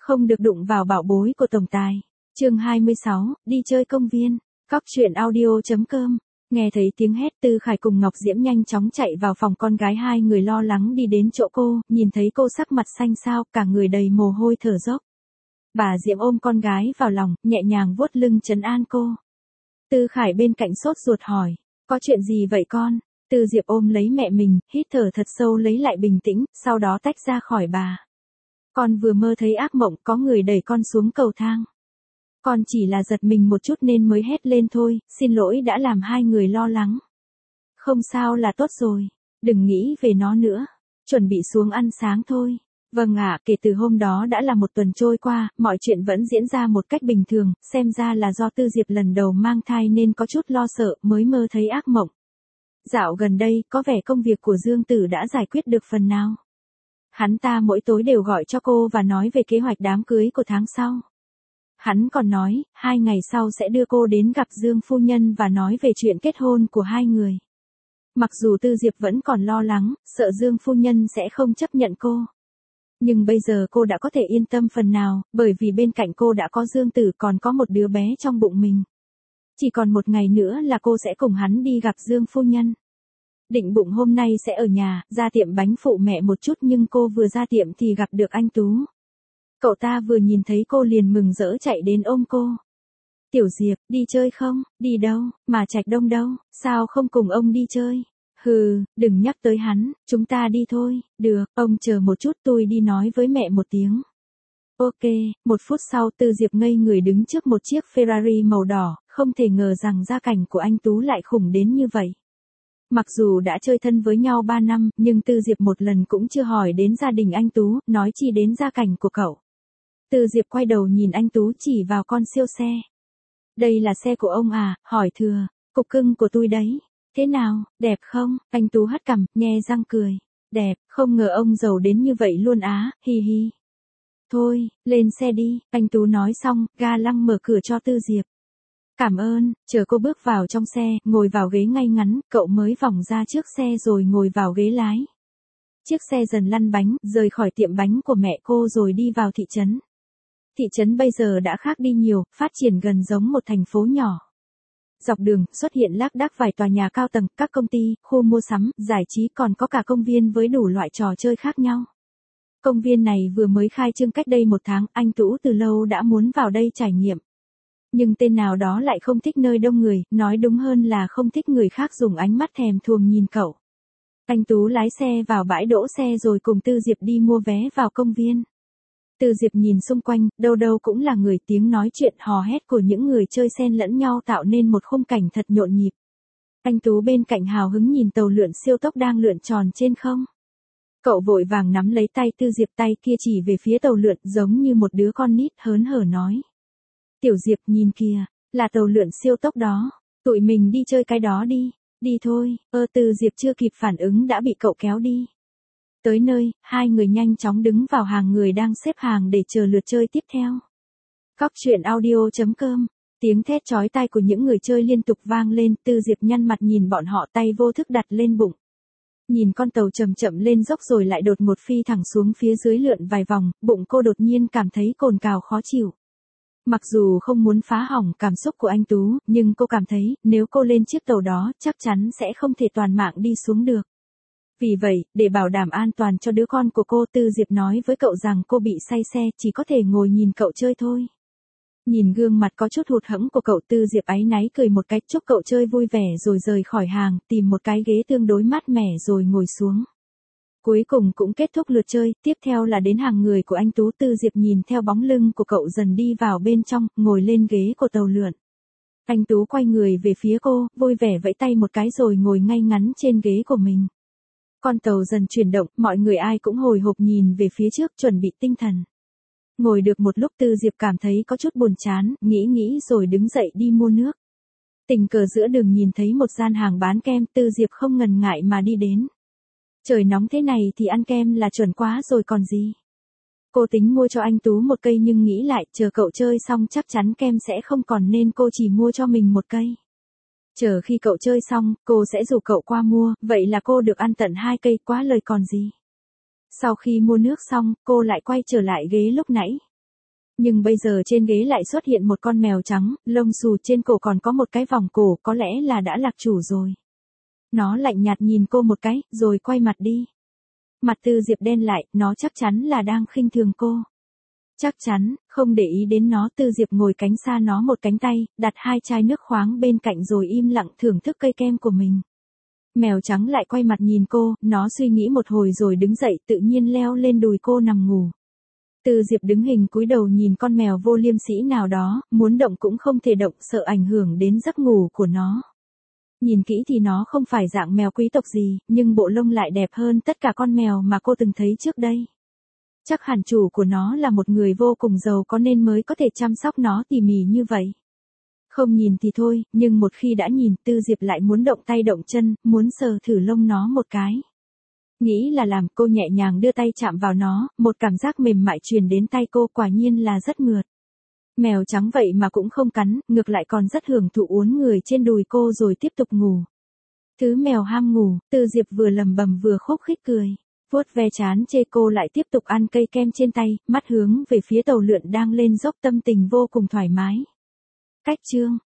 Không được đụng vào bảo bối của tổng tài. Chương 26, đi chơi công viên. Cóc truyện audio.com. Nghe thấy tiếng hét, Tư Khải cùng Ngọc Diễm nhanh chóng chạy vào phòng con gái, hai người lo lắng đi đến chỗ cô, nhìn thấy cô sắc mặt xanh xao, cả người đầy mồ hôi thở dốc. Bà Diễm ôm con gái vào lòng, nhẹ nhàng vuốt lưng trấn an cô. Tư Khải bên cạnh sốt ruột hỏi, có chuyện gì vậy con? Tư Diệp ôm lấy mẹ mình, hít thở thật sâu lấy lại bình tĩnh, sau đó tách ra khỏi bà. Con vừa mơ thấy ác mộng, có người đẩy con xuống cầu thang. Con chỉ là giật mình một chút nên mới hét lên thôi, xin lỗi đã làm hai người lo lắng. Không sao là tốt rồi, đừng nghĩ về nó nữa, chuẩn bị xuống ăn sáng thôi. Vâng ạ, kể từ hôm đó đã là một tuần trôi qua, mọi chuyện vẫn diễn ra một cách bình thường, xem ra là do Tư Diệp lần đầu mang thai nên có chút lo sợ mới mơ thấy ác mộng. Dạo gần đây, có vẻ công việc của Dương Tử đã giải quyết được phần nào. Hắn ta mỗi tối đều gọi cho cô và nói về kế hoạch đám cưới của tháng sau. Hắn còn nói, 2 ngày sau sẽ đưa cô đến gặp Dương phu nhân và nói về chuyện kết hôn của hai người. Mặc dù Tư Diệp vẫn còn lo lắng, sợ Dương phu nhân sẽ không chấp nhận cô. Nhưng bây giờ cô đã có thể yên tâm phần nào, bởi vì bên cạnh cô đã có Dương Tử, còn có một đứa bé trong bụng mình. Chỉ còn một ngày nữa là cô sẽ cùng hắn đi gặp Dương phu nhân. Định bụng hôm nay sẽ ở nhà, ra tiệm bánh phụ mẹ một chút, nhưng cô vừa ra tiệm thì gặp được anh Tú. Cậu ta vừa nhìn thấy cô liền mừng rỡ chạy đến ôm cô. Tiểu Diệp, đi chơi không? Đi đâu? Mà Trạch Đông đâu? Sao không cùng ông đi chơi? Hừ, đừng nhắc tới hắn, chúng ta đi thôi. Được, ông chờ một chút, tôi đi nói với mẹ một tiếng. Ok, 1 phút sau Tư Diệp ngây người đứng trước một chiếc Ferrari màu đỏ, không thể ngờ rằng gia cảnh của anh Tú lại khủng đến như vậy. Mặc dù đã chơi thân với nhau 3 năm, nhưng Tư Diệp một lần cũng chưa hỏi đến gia đình anh Tú, nói chi đến gia cảnh của cậu. Tư Diệp quay đầu nhìn anh Tú chỉ vào con siêu xe. Đây là xe của ông à? Hỏi thừa, cục cưng của tôi đấy. Thế nào, đẹp không? Anh Tú hất cằm, nhe răng cười. Đẹp, không ngờ ông giàu đến như vậy luôn á, hi hi. Thôi, lên xe đi, anh Tú nói xong, ga lăng mở cửa cho Tư Diệp. Cảm ơn, chờ cô bước vào trong xe, ngồi vào ghế ngay ngắn, cậu mới vòng ra trước xe rồi ngồi vào ghế lái. Chiếc xe dần lăn bánh, rời khỏi tiệm bánh của mẹ cô rồi đi vào thị trấn. Thị trấn bây giờ đã khác đi nhiều, phát triển gần giống một thành phố nhỏ. Dọc đường, xuất hiện lác đác vài tòa nhà cao tầng, các công ty, khu mua sắm, giải trí, còn có cả công viên với đủ loại trò chơi khác nhau. Công viên này vừa mới khai trương cách đây 1 tháng, anh Tú từ lâu đã muốn vào đây trải nghiệm. Nhưng tên nào đó lại không thích nơi đông người, nói đúng hơn là không thích người khác dùng ánh mắt thèm thuồng nhìn cậu. Anh Tú lái xe vào bãi đỗ xe rồi cùng Tư Diệp đi mua vé vào công viên. Tư Diệp nhìn xung quanh, đâu đâu cũng là người, tiếng nói chuyện hò hét của những người chơi xen lẫn nhau tạo nên một khung cảnh thật nhộn nhịp. Anh Tú bên cạnh hào hứng nhìn tàu lượn siêu tốc đang lượn tròn trên không. Cậu vội vàng nắm lấy tay Tư Diệp, tay kia chỉ về phía tàu lượn giống như một đứa con nít hớn hở nói. Tiểu Diệp nhìn kìa, là tàu lượn siêu tốc đó, tụi mình đi chơi cái đó đi, đi thôi. Tư Diệp chưa kịp phản ứng đã bị cậu kéo đi. Tới nơi, hai người nhanh chóng đứng vào hàng người đang xếp hàng để chờ lượt chơi tiếp theo. Cóc truyện audio.com. Tiếng thét chói tai của những người chơi liên tục vang lên, Tư Diệp nhăn mặt nhìn bọn họ, tay vô thức đặt lên bụng. Nhìn con tàu chậm chậm lên dốc rồi lại đột ngột phi thẳng xuống phía dưới lượn vài vòng, bụng cô đột nhiên cảm thấy cồn cào khó chịu. Mặc dù không muốn phá hỏng cảm xúc của anh Tú, nhưng cô cảm thấy, nếu cô lên chiếc tàu đó, chắc chắn sẽ không thể toàn mạng đi xuống được. Vì vậy, để bảo đảm an toàn cho đứa con của cô, Tư Diệp nói với cậu rằng cô bị say xe, chỉ có thể ngồi nhìn cậu chơi thôi. Nhìn gương mặt có chút hụt hẫng của cậu, Tư Diệp áy náy cười một cách, chúc cậu chơi vui vẻ rồi rời khỏi hàng, tìm một cái ghế tương đối mát mẻ rồi ngồi xuống. Cuối cùng cũng kết thúc lượt chơi, tiếp theo là đến hàng người của anh Tú. Tư Diệp nhìn theo bóng lưng của cậu dần đi vào bên trong, ngồi lên ghế của tàu lượn. Anh Tú quay người về phía cô, vui vẻ vẫy tay một cái rồi ngồi ngay ngắn trên ghế của mình. Con tàu dần chuyển động, mọi người ai cũng hồi hộp nhìn về phía trước, chuẩn bị tinh thần. Ngồi được một lúc Tư Diệp cảm thấy có chút buồn chán, nghĩ rồi đứng dậy đi mua nước. Tình cờ giữa đường nhìn thấy một gian hàng bán kem, Tư Diệp không ngần ngại mà đi đến. Trời nóng thế này thì ăn kem là chuẩn quá rồi còn gì. Cô tính mua cho anh Tú một cây nhưng nghĩ lại, chờ cậu chơi xong chắc chắn kem sẽ không còn nên cô chỉ mua cho mình một cây. Chờ khi cậu chơi xong, cô sẽ rủ cậu qua mua, vậy là cô được ăn tận 2 cây, quá lời còn gì. Sau khi mua nước xong, cô lại quay trở lại ghế lúc nãy. Nhưng bây giờ trên ghế lại xuất hiện một con mèo trắng, lông xù trên cổ còn có một cái vòng cổ, có lẽ là đã lạc chủ rồi. Nó lạnh nhạt nhìn cô một cái, rồi quay mặt đi. Mặt Tư Diệp đen lại, nó chắc chắn là đang khinh thường cô. Chắc chắn, không để ý đến nó, Tư Diệp ngồi cánh xa nó một cánh tay, đặt 2 chai nước khoáng bên cạnh rồi im lặng thưởng thức cây kem của mình. Mèo trắng lại quay mặt nhìn cô, nó suy nghĩ một hồi rồi đứng dậy tự nhiên leo lên đùi cô nằm ngủ. Tư Diệp đứng hình cúi đầu nhìn con mèo vô liêm sỉ nào đó, muốn động cũng không thể động, sợ ảnh hưởng đến giấc ngủ của nó. Nhìn kỹ thì nó không phải dạng mèo quý tộc gì, nhưng bộ lông lại đẹp hơn tất cả con mèo mà cô từng thấy trước đây. Chắc hẳn chủ của nó là một người vô cùng giàu có nên mới có thể chăm sóc nó tỉ mỉ như vậy. Không nhìn thì thôi, nhưng một khi đã nhìn, Tư Diệp lại muốn động tay động chân, muốn sờ thử lông nó một cái. Nghĩ là làm, cô nhẹ nhàng đưa tay chạm vào nó, một cảm giác mềm mại truyền đến tay cô, quả nhiên là rất mượt. Mèo trắng vậy mà cũng không cắn, ngược lại còn rất hưởng thụ uốn người trên đùi cô rồi tiếp tục ngủ. Thứ mèo ham ngủ, Tư Diệp vừa lầm bầm vừa khúc khích cười. Vuốt ve trán chê cô lại tiếp tục ăn cây kem trên tay, mắt hướng về phía tàu lượn đang lên dốc, tâm tình vô cùng thoải mái. Cách chương